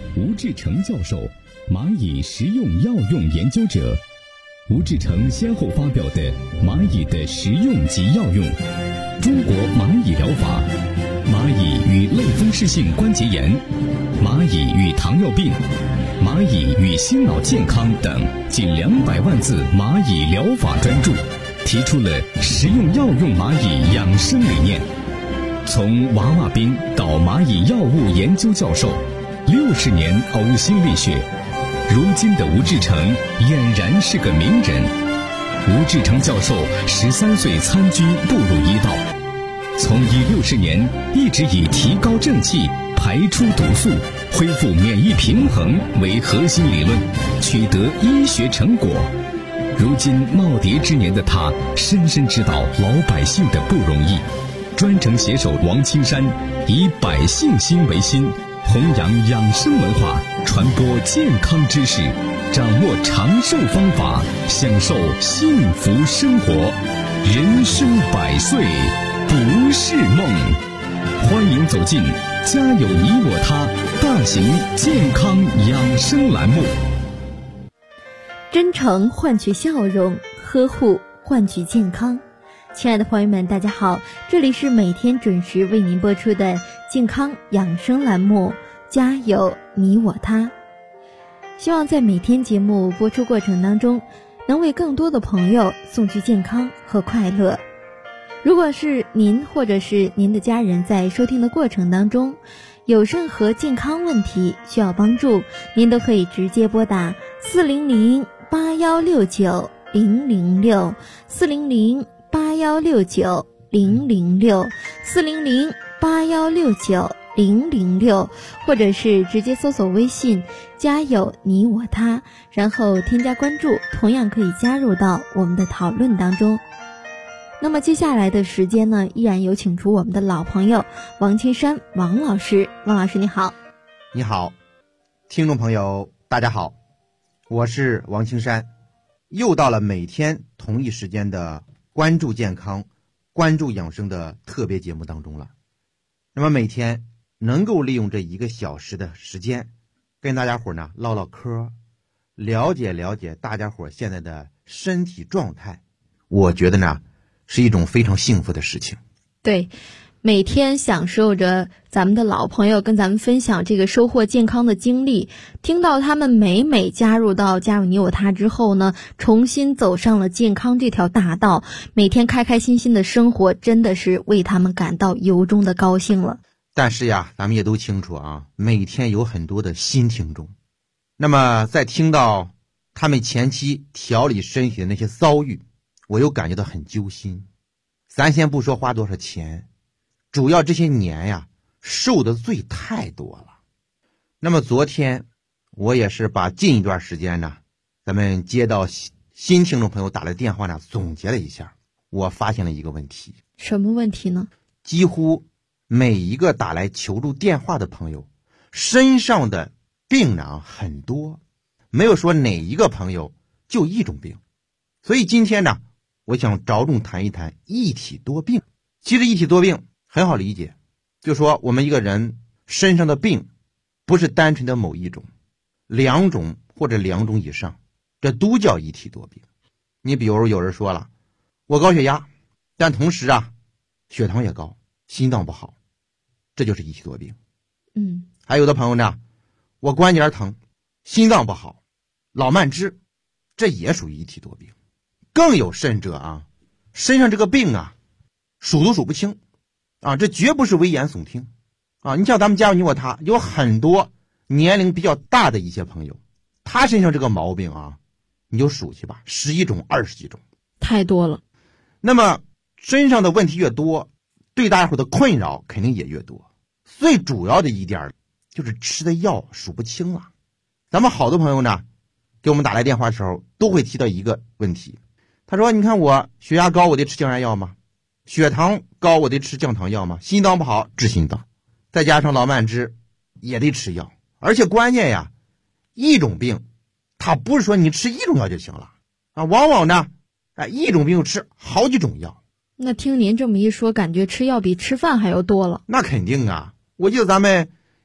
吴志成教授，蚂蚁食用药用研究者。吴志成先后发表的《蚂蚁的食用及药用》、《中国蚂蚁疗法》、《蚂蚁与类风湿性关节炎》、《蚂蚁与糖尿病》、《蚂蚁与心脑健康》等近200万字蚂蚁疗法专著，提出了食用药用蚂蚁养生理念。从娃娃兵到蚂蚁药物研究教授，60年呕心沥血，如今的吴志成俨然是个名人。吴志成教授13岁参军步入医道，从医60年一直以提高正气、排出毒素、恢复免疫平衡为核心理论，取得医学成果。如今耄耋之年的他，深深知道老百姓的不容易，专程携手王青山，以百姓心为心，弘扬养生文化，传播健康知识，掌握长寿方法，享受幸福生活。人生100岁不是梦。欢迎走进家有你我他大型健康养生栏目。 真诚换取笑容，呵护换取健康。亲爱的朋友们，大家好，这里是每天准时为您播出的健康养生栏目，家有你我他。希望在每天节目播出过程当中，能为更多的朋友送去健康和快乐。如果是您或者是您的家人在收听的过程当中有任何健康问题需要帮助，您都可以直接拨打400-8169-006 400-8169-006 400-8169-006，或者是直接搜索微信家有你我他，然后添加关注，同样可以加入到我们的讨论当中。那么接下来的时间呢，依然有请出我们的老朋友王青山王老师。王老师你好。 你好，听众朋友大家好，我是王青山。又到了每天同一时间的关注健康、关注养生的特别节目当中了。那么每天能够利用这1个小时的时间，跟大家伙呢唠唠嗑，了解了解大家伙现在的身体状态，我觉得呢是一种非常幸福的事情。 对，每天享受着咱们的老朋友跟咱们分享这个收获健康的经历，听到他们每加入到家有你我他之后呢，重新走上了健康这条大道，每天开开心心的生活，真的是为他们感到由衷的高兴了。 但是呀，咱们也都清楚啊，每天有很多的新听众，那么在听到他们前期调理身体的那些遭遇，我又感觉到很揪心。咱先不说花多少钱，主要这些年呀受的罪太多了。那么昨天我也是把近一段时间呢，咱们接到新听众朋友打来电话呢，总结了一下，我发现了一个问题。 什么问题呢？ 几乎每一个打来求助电话的朋友身上的病呢很多，没有说哪一个朋友就一种病。所以今天呢，我想着重谈一谈一体多病。其实一体多病很好理解，就说我们一个人身上的病不是单纯的某一种，2种或者2种以上，这都叫一体多病。你比如有人说了，我高血压，但同时啊血糖也高，心脏不好，这就是一体多病。还有的朋友呢，我关节疼，心脏不好，老慢支，这也属于一体多病。更有甚者啊，身上这个病啊数都数不清啊，这绝不是危言耸听啊！你像咱们家有你我他，有很多年龄比较大的一些朋友，他身上这个毛病啊，你就数去吧，11种、20几种， 太多了。 那么身上的问题越多，对大家伙的困扰肯定也越多。最主要的一点就是吃的药数不清了。咱们好多朋友呢给我们打来电话的时候都会提到一个问题，他说你看我血压高，我得吃降压药吗？血糖高，我得吃降糖药吗？心脏不好治心脏，再加上老慢支也得吃药。而且关键呀，一种病它不是说你吃一种药就行了啊，往往呢一种病吃好几种药。 那听您这么一说，感觉吃药比吃饭还要多了。 那肯定啊，我记得咱们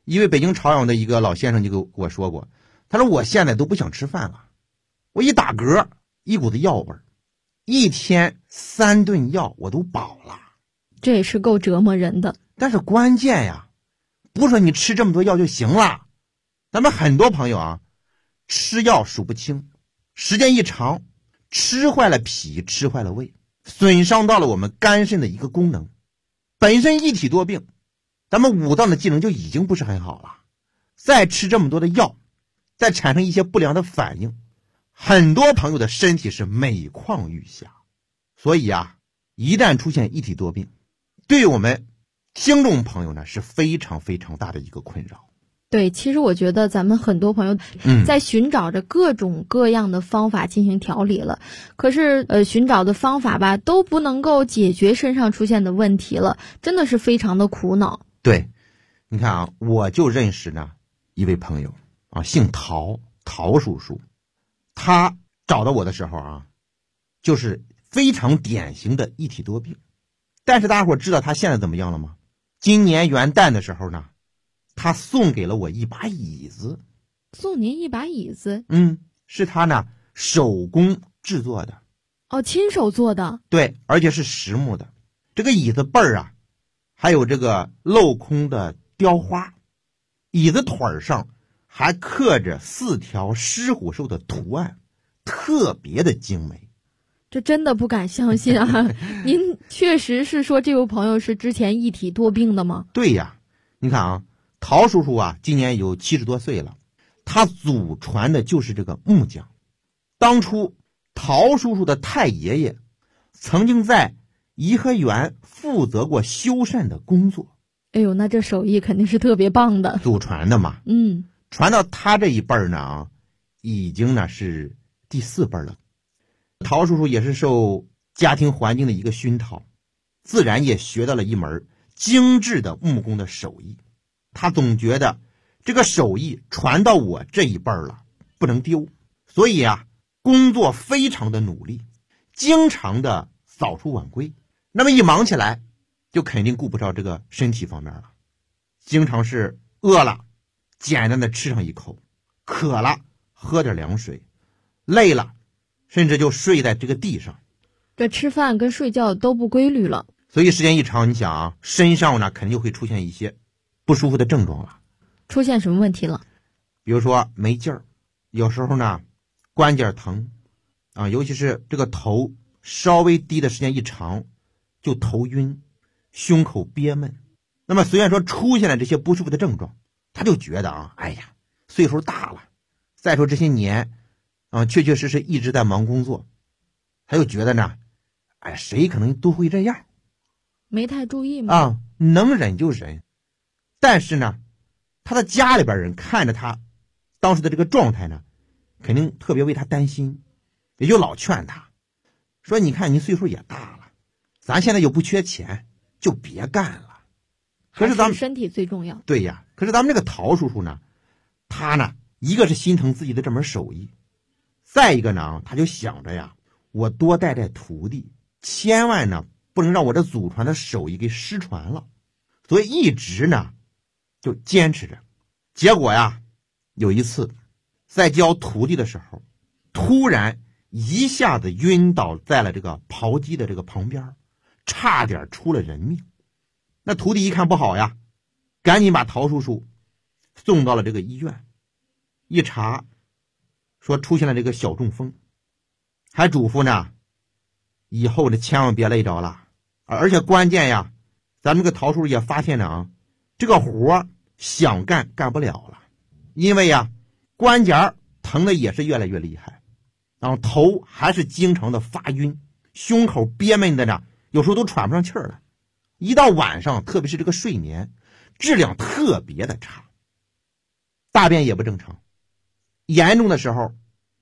一位北京朝阳的一个老先生就跟我说过，他说我现在都不想吃饭了，我一打嗝一股子药味儿，一天3顿药我都饱了。 这也是够折磨人的。 但是关键呀，不是说你吃这么多药就行了。咱们很多朋友啊，吃药数不清，时间一长，吃坏了脾，吃坏了胃，损伤到了我们肝肾的一个功能。本身一体多病，咱们五脏的机能就已经不是很好了，再吃这么多的药，再产生一些不良的反应，很多朋友的身体是每况愈下。所以啊，一旦出现一体多病，对我们听众朋友呢是非常非常大的一个困扰。 对，其实我觉得咱们很多朋友在寻找着各种各样的方法进行调理了，可是寻找的方法吧都不能够解决身上出现的问题了，真的是非常的苦恼。 对，你看啊，我就认识呢一位朋友啊，姓陶，陶叔叔。他找到我的时候啊，就是非常典型的一体多病。但是大家伙知道他现在怎么样了吗？今年元旦的时候呢，他送给了我一把椅子。 送您一把椅子？ 是他呢手工制作的。 哦，亲手做的？ 对，而且是实木的。这个椅子背儿啊，还有这个镂空的雕花，椅子腿上还刻着4条狮虎兽的图案，特别的精美。 这真的不敢相信啊！您确实是说这位朋友是之前一体多病的吗？ 对呀，你看啊，陶叔叔啊，今年有70多岁了，他祖传的就是这个木匠。当初陶叔叔的太爷爷曾经在颐和园负责过修缮的工作。 哎呦，那这手艺肯定是特别棒的。 祖传的嘛。传到他这一辈儿呢，已经呢是第4辈了。陶叔叔也是受家庭环境的一个熏陶，自然也学到了一门精致的木工的手艺。他总觉得这个手艺传到我这一辈了，不能丢，所以啊，工作非常的努力，经常的早出晚归。那么一忙起来，就肯定顾不着这个身体方面了，经常是饿了简单的吃上一口，渴了喝点凉水，累了甚至就睡在这个地上。 这吃饭跟睡觉都不规律了， 所以时间一长，你想啊，身上呢肯定就会出现一些不舒服的症状了。 出现什么问题了？ 比如说没劲儿，有时候呢关节疼啊，尤其是这个头稍微低的时间一长就头晕，胸口憋闷。那么虽然说出现了这些不舒服的症状，他就觉得啊，哎呀，岁数大了，再说这些年确确实实一直在忙工作，他就觉得呢，哎，谁可能都会这样， 没太注意吗？ 能忍就忍。但是呢，他的家里边人看着他当时的这个状态呢，肯定特别为他担心，也就老劝他说，你看你岁数也大了，咱现在又不缺钱，就别干了。可是咱们身体最重要。 对呀，可是咱们这个陶叔叔呢，他呢一个是心疼自己的这门手艺，再一个呢他就想着呀，我多带带徒弟，千万呢不能让我这祖传的手艺给失传了，所以一直呢就坚持着。结果呀，有一次在教徒弟的时候，突然一下子晕倒在了这个刨机的这个旁边，差点出了人命。那徒弟一看不好呀，赶紧把陶叔叔送到了这个医院，一查说出现了这个小中风，还嘱咐呢以后呢千万别累着了。而且关键呀，咱们这个陶叔叔也发现了这个活想干干不了了，因为呀关节疼的也是越来越厉害，然后头还是经常的发晕，胸口憋闷的呢，有时候都喘不上气儿来。一到晚上，特别是这个睡眠质量特别的差，大便也不正常，严重的时候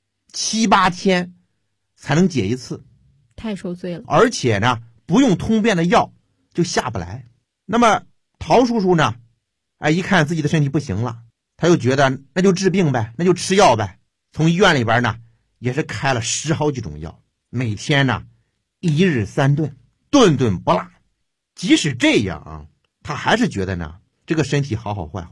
7、8天才能解一次， 太受罪了。 而且呢不用通便的药就下不来。那么陶叔叔呢一看自己的身体不行了，他又觉得那就治病呗，那就吃药呗。从医院里边呢也是开了10好几种药，每天呢1日3顿，顿顿不落。即使这样他还是觉得呢这个身体好好坏坏，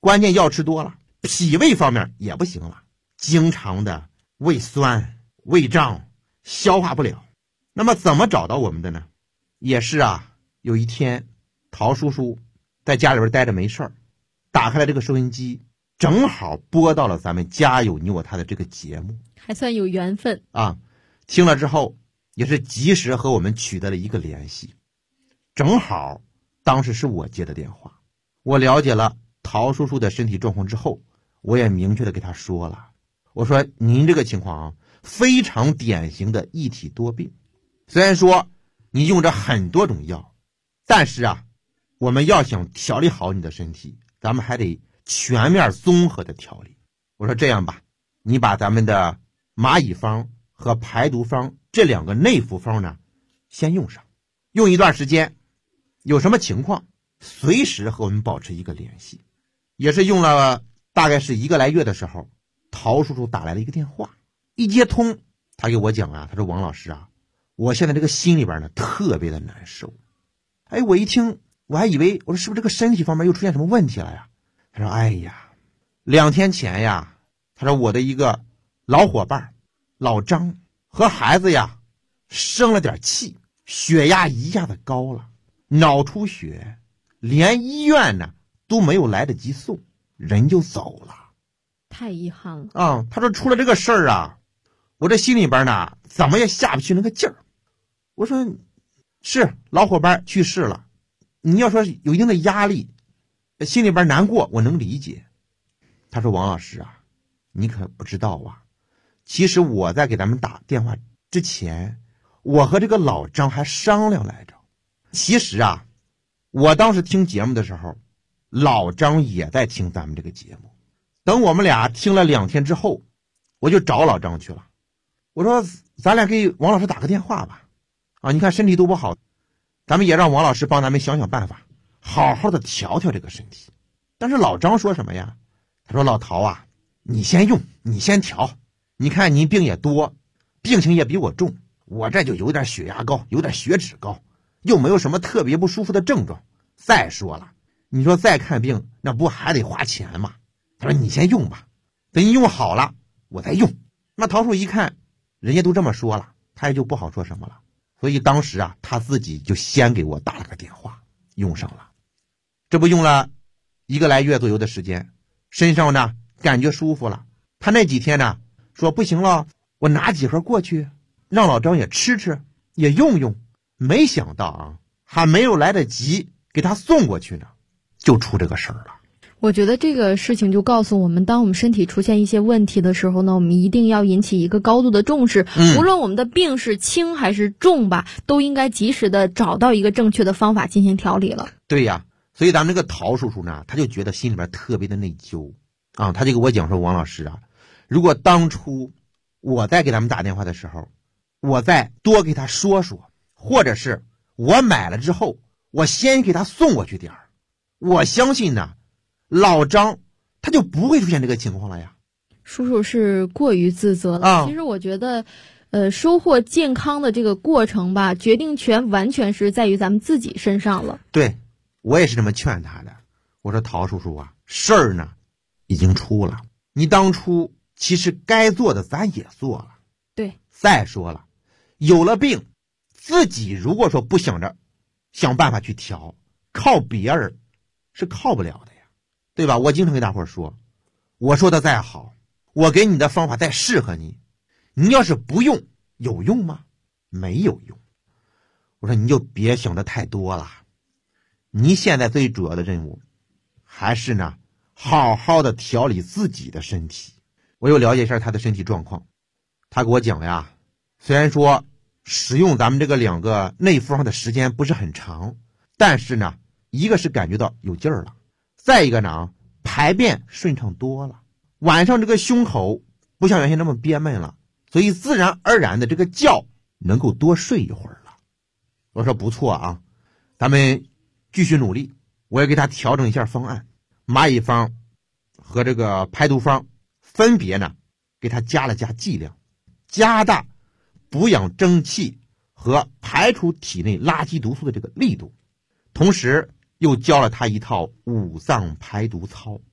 关键药吃多了，脾胃方面也不行了，经常的胃酸、胃胀，消化不了。那么怎么找到我们的呢？也是啊，有一天陶叔叔在家里边待着没事儿，打开了这个收音机，正好播到了咱们家有你我他的这个节目， 还算有缘分啊。听了之后也是及时和我们取得了一个联系，正好当时是我接的电话。我了解了陶叔叔的身体状况之后，我也明确的给他说了，我说您这个情况啊，非常典型的一体多病。虽然说你用着很多种药，但是啊，我们要想调理好你的身体，咱们还得全面综合的调理。我说这样吧，你把咱们的蚂蚁方和排毒方这2个内服方呢，先用上，用一段时间，有什么情况随时和我们保持一个联系。也是用了大概是1个来月的时候，陶叔叔打来了一个电话，一接通，他给我讲啊，他说王老师啊，我现在这个心里边呢特别的难受。哎，我一听我还以为我说是不是这个身体方面又出现什么问题了呀？他说哎呀，2天前呀，他说我的一个老伙伴老张和孩子呀生了点气，血压一下子高了，脑出血，连医院呢都没有来得及送，人就走了。 太遗憾了啊！他说出了这个事儿啊，我这心里边呢怎么也下不去那个劲儿。我说是老伙伴去世了，你要说有一定的压力，心里边难过，我能理解。他说王老师啊，你可不知道啊，其实我在给咱们打电话之前，我和这个老张还商量来着。其实啊，我当时听节目的时候，老张也在听咱们这个节目。等我们俩听了2天之后，我就找老张去了。我说咱俩给王老师打个电话吧，啊，你看身体都不好，咱们也让王老师帮咱们想想办法，好好的调调这个身体。但是老张说什么呀？他说老陶啊，你先用，你先调，你看您病也多，病情也比我重，我这就有点血压高，有点血脂高，又没有什么特别不舒服的症状。再说了，你说再看病那不还得花钱吗？他说你先用吧，等你用好了我再用。那陶叔一看人家都这么说了，他也就不好说什么了，所以当时啊他自己就先给我打了个电话，用上了。这不用了1个来月左右的时间，身上呢感觉舒服了。他那几天呢说不行了，我拿几盒过去让老张也吃吃也用用。没想到啊，还没有来得及给他送过去呢，就出这个事儿了。 我觉得这个事情就告诉我们，当我们身体出现一些问题的时候呢，我们一定要引起一个高度的重视。无论我们的病是轻还是重吧，都应该及时的找到一个正确的方法进行调理了。 对呀，所以咱们这个陶叔叔呢，他就觉得心里边特别的内疚啊，他就给我讲说，王老师啊，如果当初我在给咱们打电话的时候，我再多给他说说，或者是我买了之后我先给他送过去点儿，我相信呢老张他就不会出现这个情况了呀。 叔叔是过于自责了。其实我觉得收获健康的这个过程吧，决定权完全是在于咱们自己身上了。 对，我也是这么劝他的。我说陶叔叔啊，事儿呢已经出了，你当初其实该做的咱也做了。 对， 再说了，有了病自己如果说不想着想办法去调，靠别人是靠不了的呀，对吧？我经常跟大伙说，我说的再好，我给你的方法再适合你，你要是不用有用吗？没有用。我说你就别想的太多了，你现在最主要的任务还是呢好好的调理自己的身体。我又了解一下他的身体状况，他给我讲呀，虽然说使用咱们这个2个内服方的时间不是很长，但是呢一个是感觉到有劲儿了，再一个呢排便顺畅多了，晚上这个胸口不像原先那么憋闷了，所以自然而然的这个觉能够多睡一会儿了。我说不错啊，咱们继续努力，我也给他调整一下方案，蚂蚁方和这个排毒方分别呢给他加了剂量，加大补养正气和排除体内垃圾毒素的这个力度，同时又教了他一套5脏排毒操。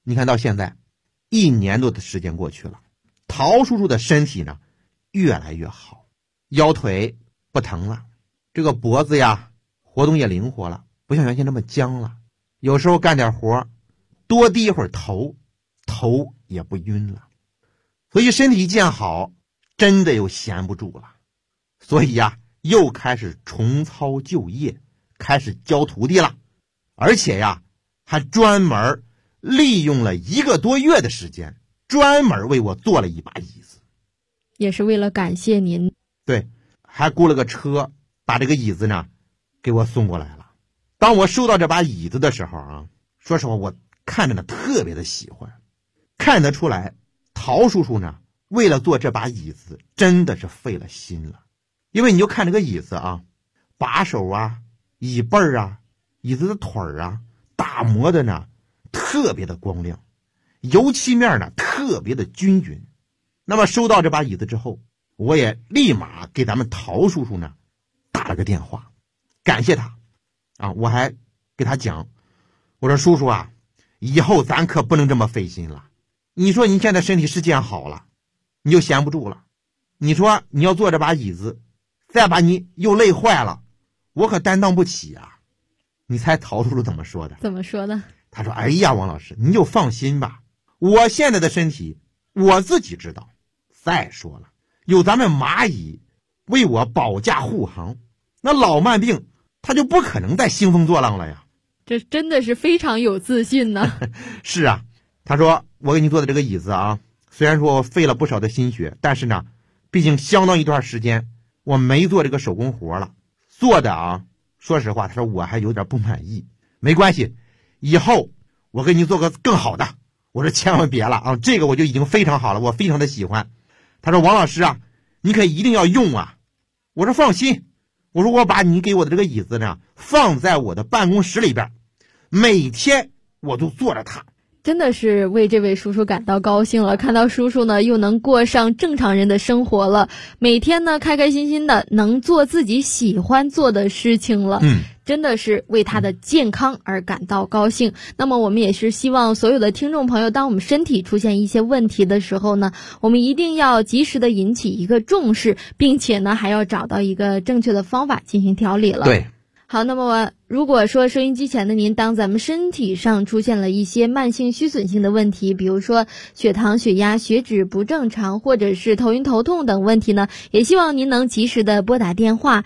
你看到现在1年多的时间过去了，陶叔叔的身体呢越来越好，腰腿不疼了，这个脖子呀活动也灵活了，不像原先那么僵了，有时候干点活多低一会儿头也不晕了。所以身体健好，真的又闲不住了，所以呀又开始重操旧业，开始教徒弟了，而且呀还专门利用了1个多月的时间，专门为我做了一把椅子， 也是为了感谢您。 对，还雇了个车把这个椅子呢给我送过来了。当我收到这把椅子的时候啊，说实话我看着呢特别的喜欢，看得出来陶叔叔呢为了做这把椅子真的是费了心了。因为你就看这个椅子啊，把手啊，椅背啊，椅子的腿啊，打磨的呢特别的光亮，油漆面呢特别的均匀。那么收到这把椅子之后，我也立马给咱们陶叔叔呢打了个电话，感谢他啊。我还给他讲，我说叔叔啊，以后咱可不能这么费心了。你说你现在身体是健好了，你就闲不住了，你说你要做这把椅子，再把你又累坏了，我可担当不起啊。你猜陶叔叔怎么说的？ 怎么说的？ 他说，哎呀王老师您就放心吧，我现在的身体我自己知道，再说了有咱们蚂蚁为我保驾护航，那老慢病他就不可能再兴风作浪了呀。 这真的是非常有自信呢。 是啊，他说我给你做的这个椅子啊，虽然说我费了不少的心血，但是呢毕竟相当一段时间我没做这个手工活了，做的啊说实话他说我还有点不满意，没关系，以后我给你做个更好的。我说千万别了啊，这个我就已经非常好了，我非常的喜欢。他说王老师啊，你可一定要用啊。我说放心，我说我把你给我的这个椅子呢放在我的办公室里边，每天我都坐着它。 真的是为这位叔叔感到高兴了，看到叔叔呢又能过上正常人的生活了，每天呢开开心心的能做自己喜欢做的事情了。真的是为他的健康而感到高兴。那么我们也是希望所有的听众朋友，当我们身体出现一些问题的时候呢，我们一定要及时的引起一个重视，并且呢还要找到一个正确的方法进行调理了。 对， 好，那么如果说收音机前的您，当咱们身体上出现了一些慢性虚损性的问题，比如说血糖、血压、血脂不正常，或者是头晕头痛等问题呢，也希望您能及时的拨打电话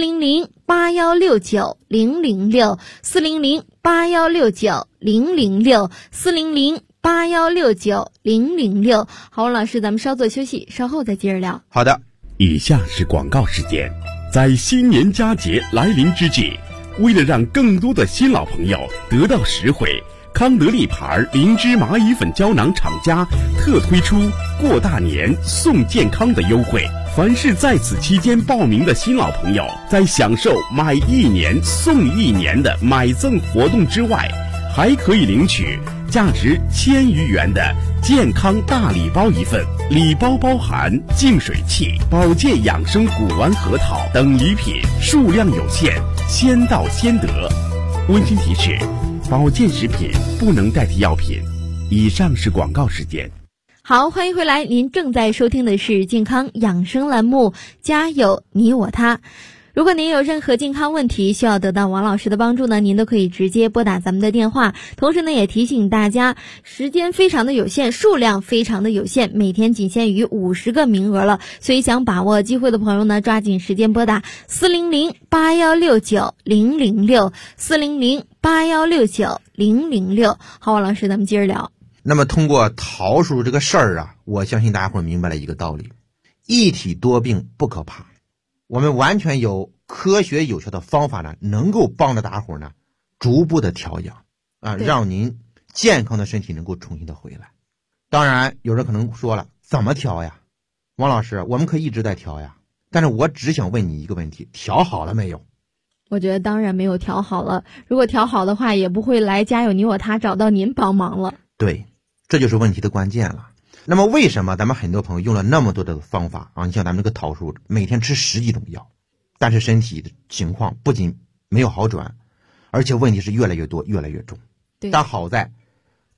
400-8169-006 400-8169-006 400-8169-006。好，王老师，咱们稍作休息，稍后再接着聊。 好的。 以下是广告时间。在新年佳节来临之际，为了让更多的新老朋友得到实惠，康德利牌灵芝蚂蚁粉胶囊厂家特推出过大年送健康的优惠。凡是在此期间报名的新老朋友，在享受买1年送1年的买赠活动之外，还可以领取价值1000余元的健康大礼包一份，礼包包含净水器、保健养生古丸核桃等礼品，数量有限，先到先得。温馨提示：保健食品不能代替药品。以上是广告时间。 好，欢迎回来，您正在收听的是健康养生栏目，家有你我他。如果您有任何健康问题需要得到王老师的帮助呢，您都可以直接拨打咱们的电话。同时呢，也提醒大家，时间非常的有限，数量非常的有限，每天仅限于50个名额了，所以想把握机会的朋友呢，抓紧时间拨打400-8169-006 400-8169-006。好，王老师，咱们接着聊。 那么通过陶叔叔这个事儿啊，我相信大家会明白了一个道理：一体多病不可怕。我们完全有科学有效的方法呢，能够帮着大伙呢逐步的调养啊，让您健康的身体能够重新的回来。当然有人可能说了，怎么调呀？王老师，我们可以一直在调呀，但是我只想问你一个问题，调好了没有？ 我觉得当然没有调好了，如果调好的话，也不会来家有你我他找到您帮忙了。 对，这就是问题的关键了。那么为什么咱们很多朋友用了那么多的方法啊？你像咱们这个陶叔每天吃10几种药，但是身体的情况不仅没有好转，而且问题是越来越多越来越重。 对， 但好在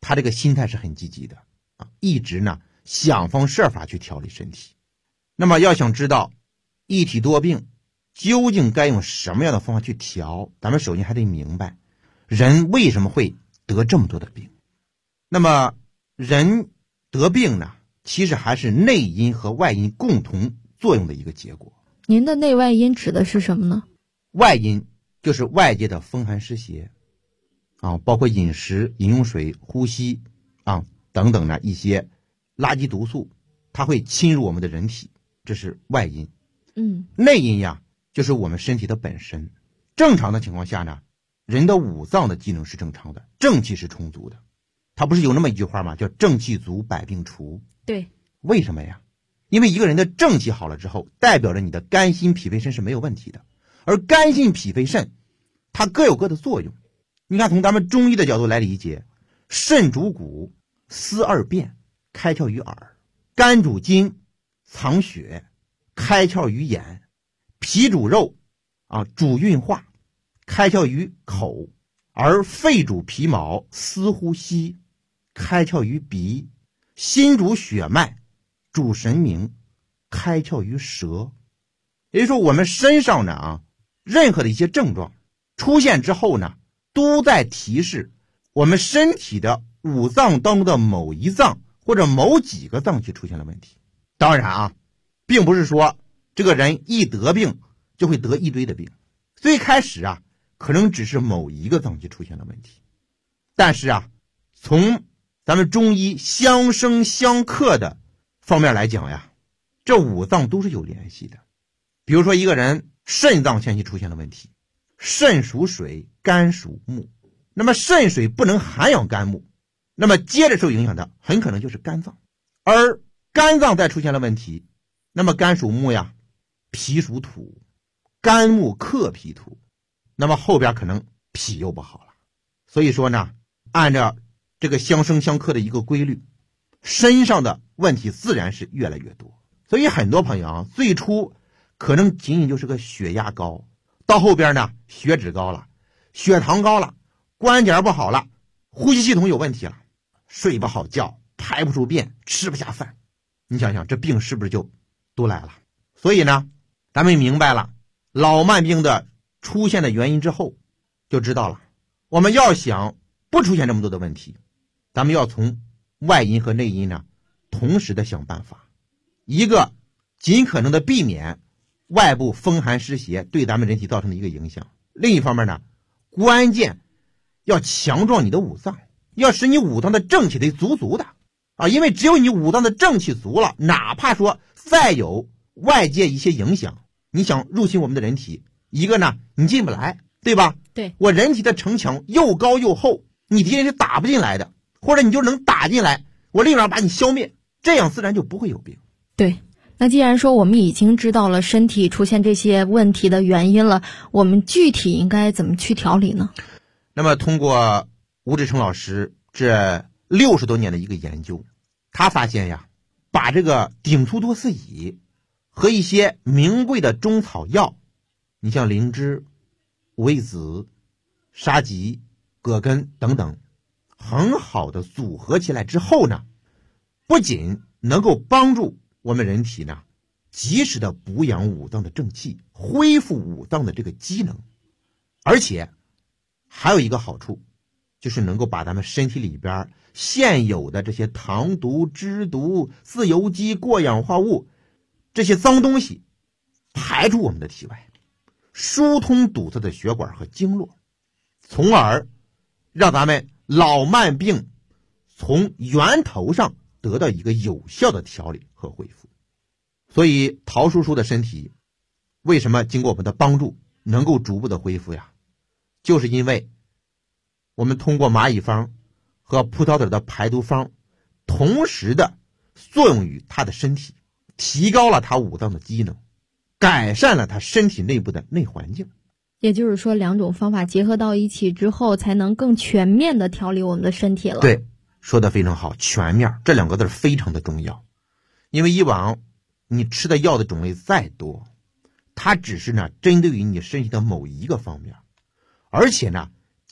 他这个心态是很积极的啊，一直呢想方设法去调理身体。那么要想知道一体多病究竟该用什么样的方法去调，咱们首先还得明白人为什么会得这么多的病。那么人得病呢，其实还是内因和外因共同作用的一个结果。 您的内外因指的是什么呢？ 外因就是外界的风寒湿邪啊，包括饮食、饮用水、呼吸啊等等的一些垃圾毒素，它会侵入我们的人体，这是外因。内因呀，就是我们身体的本身。正常的情况下呢，人的五脏的机能是正常的，正气是充足的。他不是有那么一句话吗？叫正气足，百病除。 对， 为什么呀？因为一个人的正气好了之后，代表着你的肝心脾肺肾是没有问题的。而肝心脾肺肾它各有各的作用。你看，从咱们中医的角度来理解，肾主骨，司二便，开窍于耳；肝主筋，藏血，开窍于眼；脾主肉啊，主运化，开窍于口；而肺主皮毛，司呼吸，开窍于鼻；心主血脉，主神明，开窍于舌。也就是说，我们身上呢任何的一些症状出现之后呢，都在提示我们身体的五脏当中的某一脏或者某几个脏器出现了问题。当然并不是说这个人一得病就会得一堆的病，最开始可能只是某一个脏器出现了问题。但是从咱们中医相生相克的方面来讲呀，这五脏都是有联系的。比如说一个人肾脏前期出现了问题，肾属水，肝属木，那么肾水不能涵养肝木，那么接着受影响的很可能就是肝脏。而肝脏再出现了问题，那么肝属木呀，脾属土，肝木克脾土，那么后边可能脾又不好了。所以说呢，按照这个相生相克的一个规律，身上的问题自然是越来越多。所以很多朋友最初可能仅仅就是个血压高，到后边呢血脂高了，血糖高了，关节不好了，呼吸系统有问题了，睡不好觉，排不出便，吃不下饭。你想想这病是不是就都来了？所以呢，咱们明白了老慢病的出现的原因之后，就知道了我们要想不出现这么多的问题，咱们要从外因和内因呢同时的想办法，一个尽可能的避免外部风寒湿邪对咱们人体造成的一个影响，另一方面呢，关键要强壮你的五脏，要使你五脏的正气得足足的因为只有你五脏的正气足了，哪怕说再有外界一些影响，你想入侵我们的人体，一个呢你进不来，对吧？ 对， 我人体的城墙又高又厚，你敌人是打不进来的，或者你就能打进来，我立马把你消灭，这样自然就不会有病。 对，那既然说我们已经知道了身体出现这些问题的原因了，我们具体应该怎么去调理呢？ 那么通过吴志成老师这60多年的一个研究，他发现呀，把这个顶粗多四乙和一些名贵的中草药，你像灵芝、五味子、沙棘、葛根等等，很好的组合起来之后呢，不仅能够帮助我们人体呢及时的补养五脏的正气，恢复五脏的这个机能，而且还有一个好处，就是能够把咱们身体里边现有的这些糖毒、脂毒、自由基、过氧化物这些脏东西排出我们的体外，疏通堵塞的血管和经络，从而让咱们老慢病从源头上得到一个有效的调理和恢复。所以陶叔叔的身体为什么经过我们的帮助能够逐步的恢复呀？就是因为我们通过蚂蚁方和葡萄籽的排毒方同时的作用于他的身体，提高了他五脏的机能，改善了他身体内部的内环境。 也就是说，两种方法结合到一起之后，才能更全面的调理我们的身体了。 对，说得非常好，全面这两个字非常的重要。因为以往你吃的药的种类再多，它只是呢针对于你身体的某一个方面，而且呢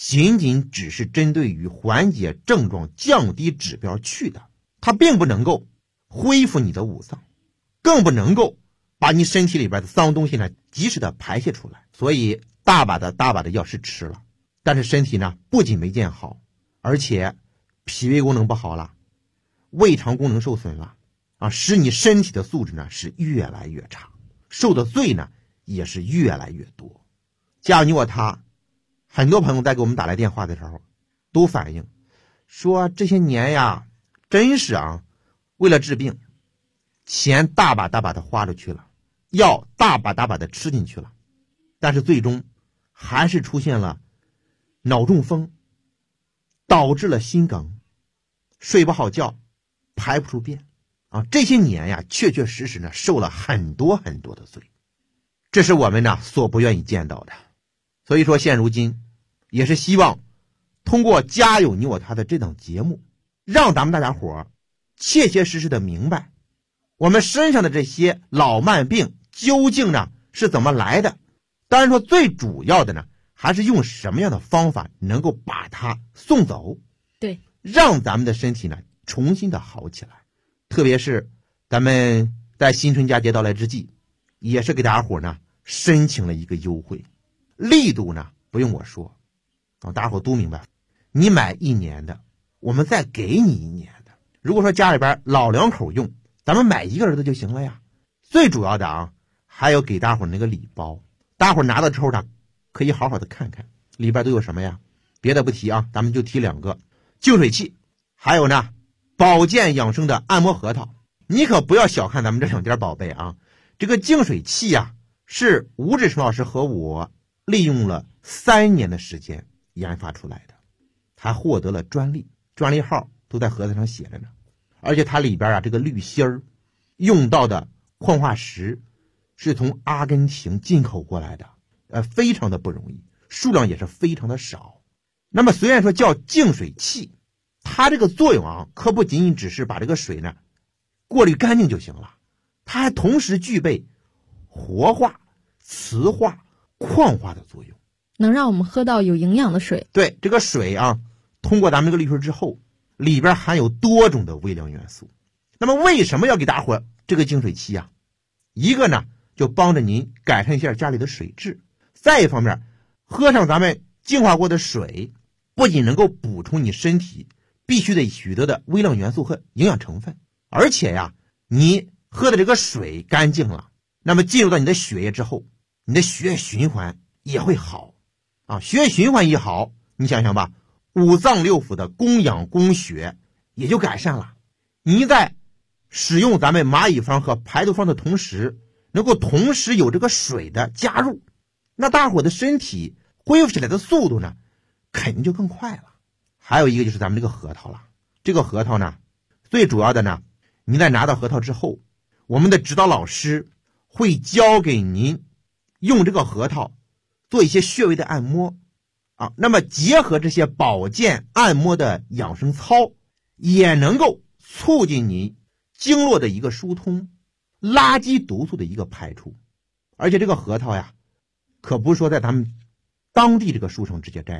仅仅只是针对于缓解症状、降低指标去的，它并不能够恢复你的五脏，更不能够把你身体里边的脏东西呢及时的排泄出来。所以大把的药是吃了，但是身体呢不仅没见好，而且脾胃功能不好了，胃肠功能受损了使你身体的素质呢是越来越差，受的罪呢也是越来越多。加你我他，很多朋友在给我们打来电话的时候都反映说，这些年呀真是为了治病，钱大把的花出去了，药大把的吃进去了，但是最终还是出现了脑中风，导致了心梗，睡不好觉，排不出便这些年呀确实呢受了很多的罪，这是我们呢所不愿意见到的。所以说现如今也是希望通过家有你我他的这档节目，让咱们大家伙切实的明白我们身上的这些老慢病究竟呢是怎么来的。当然说最主要的呢还是用什么样的方法能够把它送走， 对， 让咱们的身体呢重新的好起来。特别是咱们在新春佳节到来之际，也是给大家伙呢申请了一个优惠，力度呢不用我说大家伙都明白，你买1年的我们再给你1年的，如果说家里边老两口用，咱们买1个儿子就行了呀。最主要的还有给大家伙那个礼包，大家伙拿到之后呢可以好好的看看里边都有什么呀。别的不提咱们就提2个，净水器，还有呢保健养生的按摩核桃。你可不要小看咱们这2件宝贝这个净水器是吴志成老师和我利用了3年的时间研发出来的，还获得了专利，专利号都在盒子上写着呢。而且它里边这个滤芯用到的矿化石是从阿根廷进口过来的，非常的不容易，数量也是非常的少。那么虽然说叫净水器，它这个作用可不仅仅只是把这个水呢过滤干净就行了，它还同时具备活化、磁化、矿化的作用， 能让我们喝到有营养的水。 对，这个水通过咱们这个滤水之后，里边含有多种的微量元素。那么为什么要给大伙这个净水器一个呢就帮着您改善一下家里的水质，再一方面喝上咱们净化过的水，不仅能够补充你身体必须得取得的微量元素和营养成分，而且你喝的这个水干净了，那么进入到你的血液之后，你的血液循环也会好血液循环一好，你想想吧，五脏六腑的供氧供血也就改善了。你在使用咱们蚂蚁方和排毒方的同时，能够同时有这个水的加入，那大伙的身体恢复起来的速度呢肯定就更快了。还有一个就是咱们这个核桃了，这个核桃呢最主要的呢，您在拿到核桃之后，我们的指导老师会教给您用这个核桃做一些穴位的按摩那么结合这些保健按摩的养生操，也能够促进你经络的一个疏通，垃圾毒素的一个排出。而且这个核桃可不是说在咱们当地这个书城直接摘